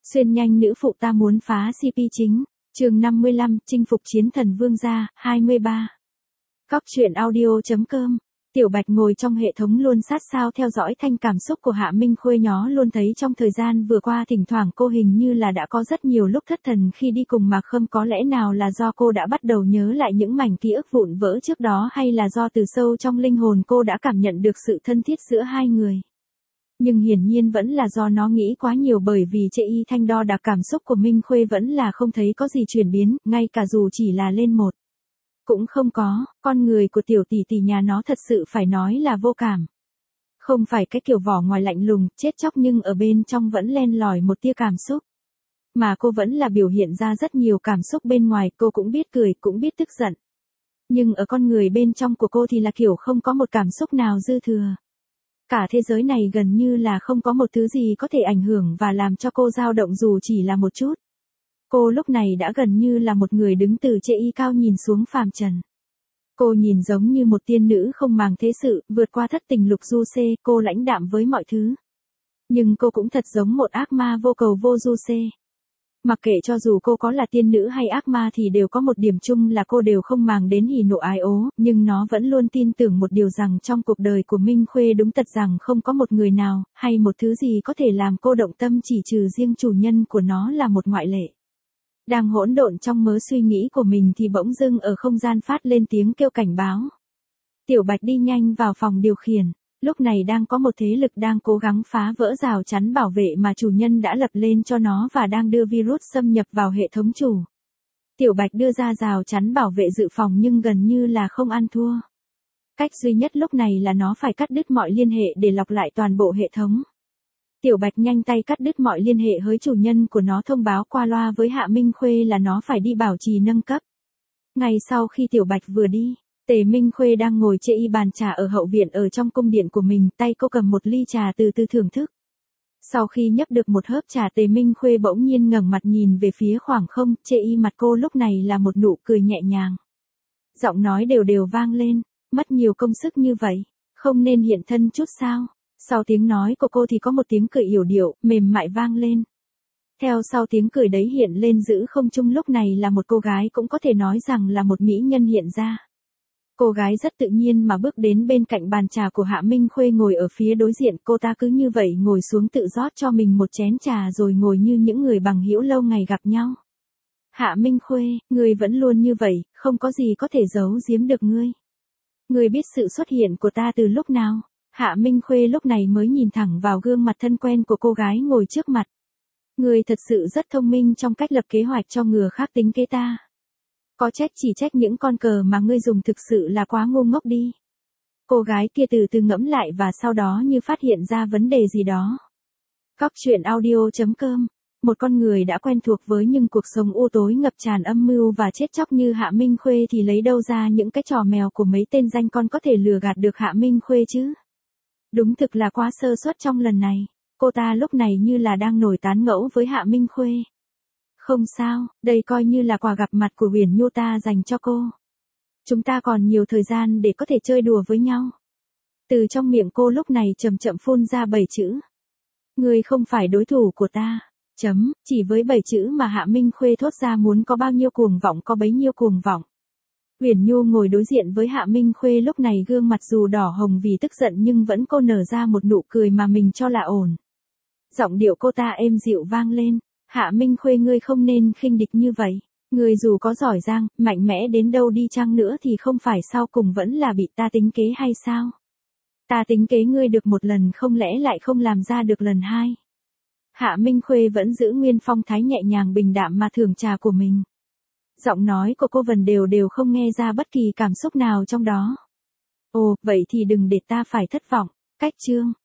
Xuyên nhanh nữ phụ ta muốn phá CP chính. Chương 55, chinh phục chiến thần vương gia, 23. Góc truyện audio.com. Tiểu Bạch ngồi trong hệ thống luôn sát sao theo dõi thanh cảm xúc của Hạ Minh Khuê, nhó luôn thấy trong thời gian vừa qua thỉnh thoảng cô hình như là đã có rất nhiều lúc thất thần khi đi cùng Mạc Khâm, có lẽ nào là do cô đã bắt đầu nhớ lại những mảnh ký ức vụn vỡ trước đó, hay là do từ sâu trong linh hồn cô đã cảm nhận được sự thân thiết giữa hai người. Nhưng hiển nhiên vẫn là do nó nghĩ quá nhiều, bởi vì chê y thanh đo đạc cảm xúc của Minh Khuê vẫn là không thấy có gì chuyển biến, ngay cả dù chỉ là lên một. Cũng không có, con người của tiểu tỷ tỷ nhà nó thật sự phải nói là vô cảm. Không phải cái kiểu vỏ ngoài lạnh lùng, chết chóc, nhưng ở bên trong vẫn len lỏi một tia cảm xúc. Mà cô vẫn là biểu hiện ra rất nhiều cảm xúc bên ngoài, cô cũng biết cười, cũng biết tức giận. Nhưng ở con người bên trong của cô thì là kiểu không có một cảm xúc nào dư thừa. Cả thế giới này gần như là không có một thứ gì có thể ảnh hưởng và làm cho cô dao động dù chỉ là một chút. Cô lúc này đã gần như là một người đứng từ chê y cao nhìn xuống phàm trần. Cô nhìn giống như một tiên nữ không màng thế sự, vượt qua thất tình lục du xê, cô lãnh đạm với mọi thứ. Nhưng cô cũng thật giống một ác ma vô cầu vô du xê. Mặc kệ cho dù cô có là tiên nữ hay ác ma thì đều có một điểm chung là cô đều không màng đến hỉ nộ ái ố, nhưng nó vẫn luôn tin tưởng một điều rằng trong cuộc đời của Minh Khuê đúng thật rằng không có một người nào, hay một thứ gì có thể làm cô động tâm, chỉ trừ riêng chủ nhân của nó là một ngoại lệ. Đang hỗn độn trong mớ suy nghĩ của mình thì bỗng dưng ở không gian phát lên tiếng kêu cảnh báo. Tiểu Bạch đi nhanh vào phòng điều khiển. Lúc này đang có một thế lực đang cố gắng phá vỡ rào chắn bảo vệ mà chủ nhân đã lập lên cho nó và đang đưa virus xâm nhập vào hệ thống chủ. Tiểu Bạch đưa ra rào chắn bảo vệ dự phòng nhưng gần như là không ăn thua. Cách duy nhất lúc này là nó phải cắt đứt mọi liên hệ để lọc lại toàn bộ hệ thống. Tiểu Bạch nhanh tay cắt đứt mọi liên hệ với chủ nhân của nó, thông báo qua loa với Hạ Minh Khuê là nó phải đi bảo trì nâng cấp. Ngày sau khi Tiểu Bạch vừa đi, Tề Minh Khuê đang ngồi chê y bàn trà ở hậu viện ở trong cung điện của mình, tay cô cầm một ly trà từ từ thưởng thức. Sau khi nhấp được một hớp trà, Tề Minh Khuê bỗng nhiên ngẩng mặt nhìn về phía khoảng không, chê y mặt cô lúc này là một nụ cười nhẹ nhàng. Giọng nói đều đều vang lên, mất nhiều công sức như vậy, không nên hiện thân chút sao? Sau tiếng nói của cô thì có một tiếng cười yểu điệu, mềm mại vang lên. Theo sau tiếng cười đấy hiện lên giữ không trung lúc này là một cô gái, cũng có thể nói rằng là một mỹ nhân hiện ra. Cô gái rất tự nhiên mà bước đến bên cạnh bàn trà của Hạ Minh Khuê ngồi ở phía đối diện, cô ta cứ như vậy ngồi xuống tự rót cho mình một chén trà rồi ngồi như những người bằng hữu lâu ngày gặp nhau. Hạ Minh Khuê, ngươi vẫn luôn như vậy, không có gì có thể giấu giếm được ngươi. Ngươi biết sự xuất hiện của ta từ lúc nào? Hạ Minh Khuê lúc này mới nhìn thẳng vào gương mặt thân quen của cô gái ngồi trước mặt. Ngươi thật sự rất thông minh trong cách lập kế hoạch cho người khác tính kế ta. Có trách chỉ trách những con cờ mà ngươi dùng thực sự là quá ngu ngốc đi. Cô gái kia từ từ ngẫm lại và sau đó như phát hiện ra vấn đề gì đó. Góc truyện audio.com. Một con người đã quen thuộc với những cuộc sống u tối ngập tràn âm mưu và chết chóc như Hạ Minh Khuê thì lấy đâu ra những cái trò mèo của mấy tên danh con có thể lừa gạt được Hạ Minh Khuê chứ? Đúng thực là quá sơ suất trong lần này. Cô ta lúc này như là đang nổi tán ngẫu với Hạ Minh Khuê. Không sao, đây coi như là quà gặp mặt của Huyền Nhu ta dành cho cô. Chúng ta còn nhiều thời gian để có thể chơi đùa với nhau. Từ trong miệng cô lúc này chậm chậm phun ra 7 chữ. Ngươi không phải đối thủ của ta. Chỉ với 7 chữ mà Hạ Minh Khuê thốt ra, muốn có bao nhiêu cuồng vọng có bấy nhiêu cuồng vọng. Huyền Nhu ngồi đối diện với Hạ Minh Khuê lúc này gương mặt dù đỏ hồng vì tức giận nhưng vẫn cô nở ra một nụ cười mà mình cho là ổn. Giọng điệu cô ta êm dịu vang lên. Hạ Minh Khuê, ngươi không nên khinh địch như vậy. Ngươi dù có giỏi giang, mạnh mẽ đến đâu đi chăng nữa thì không phải sau cùng vẫn là bị ta tính kế hay sao? Ta tính kế ngươi được một lần, không lẽ lại không làm ra được lần hai? Hạ Minh Khuê vẫn giữ nguyên phong thái nhẹ nhàng bình đạm mà thưởng trà của mình. Giọng nói của cô vần đều không nghe ra bất kỳ cảm xúc nào trong đó. Ồ, vậy thì đừng để ta phải thất vọng. Cách chương.